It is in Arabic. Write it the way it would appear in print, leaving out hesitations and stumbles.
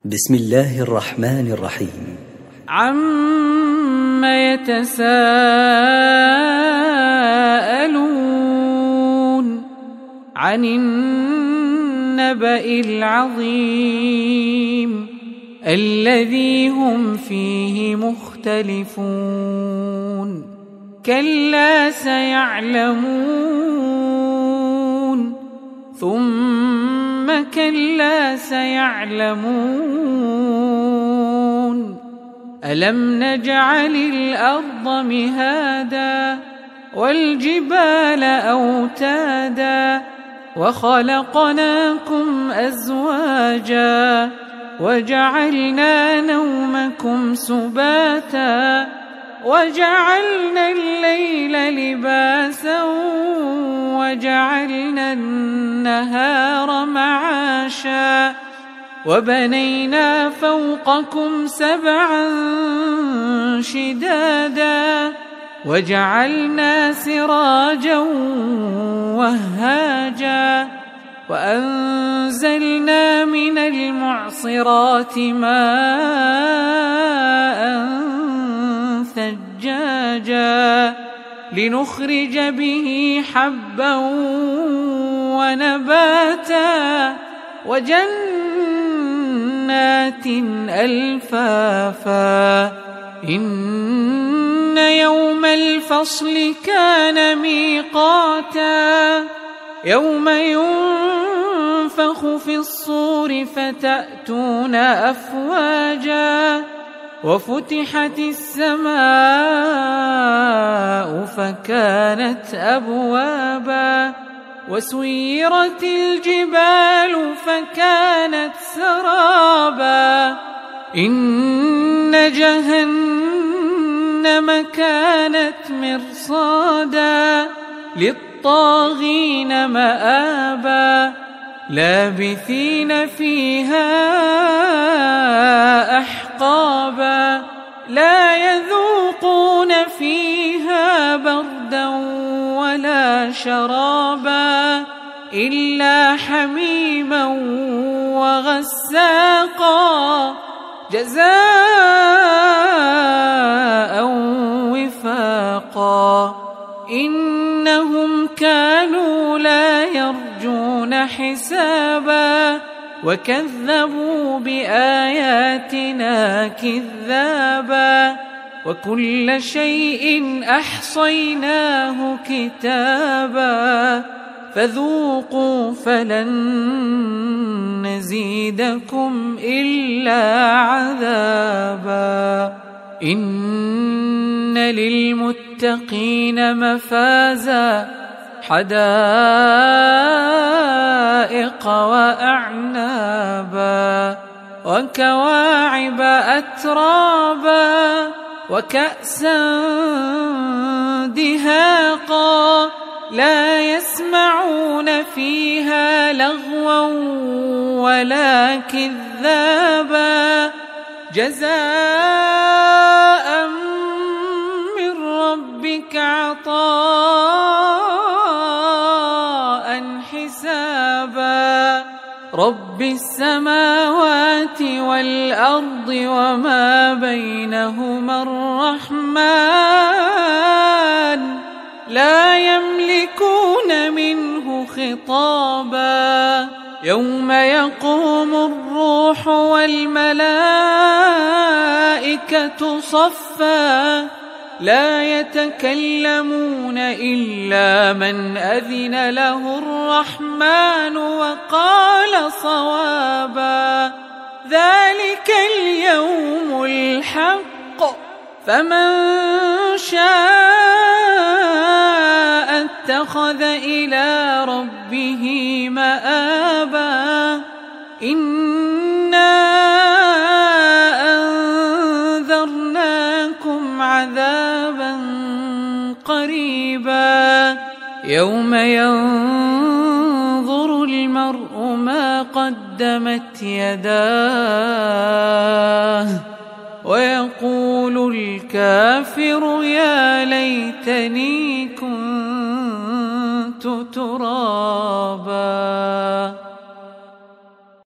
بسم الله الرحمن الرحيم. عَمَّ يتساءلون عن النبأ العظيم الذي هم فيه مختلفون كلا سيعلمون ثم كلا سيعلمون ألم نجعل الأرض مهادا والجبال أوتادا وخلقناكم أزواجا وجعلنا نومكم سباتا وجعلنا الليل لباسا وجعلنا النهار معاشا وبنينا فوقكم سبعا شدادا وجعلنا سراجا وهاجا وأنزلنا من المعصرات ماء ثجاجا لنخرج به حبا ونباتا وجنات ألفافا إن يوم الفصل كان ميقاتا يوم ينفخ في الصور فتأتون أفواجا وفتحت السماء فكانت أبوابا وسيرت الجبال فكانت سرابا إن جهنم كانت مرصادا للطاغين مآبا لابثين فيها أحقابا لا يذوقون فيها بردا ولا شرابا إلا حميما وغساقا جزاء وفاقا إنهم كانوا لا يرجون حسابا وكذبوا بآياتنا كذابا وكل شيء أحصيناه كتابا فذوقوا فلن نزيدكم إلا عذابا إن للمتقين مفازا حدائق وأعنابا وكواعب أترابا وكأسا دهاقا لا يسمعون فيها لغوا ولا كذابا جزاء من ربك عطاء حسابا رب السماوات والأرض وما بينهما الرحمن لا يملكون منه خطابا يوم يقوم الروح والملائكة صفا لا يتكلمون إلا من أذن له الرحمن وقال صوابا ذلك اليوم الحق فمن شاء اتخذ إلى ربه مآبا إنا أنذرناكم عذابا قريبا يوم ينظر المرء ما قدمت يداه ويقول الكافر يا ليتني كنت ترابا.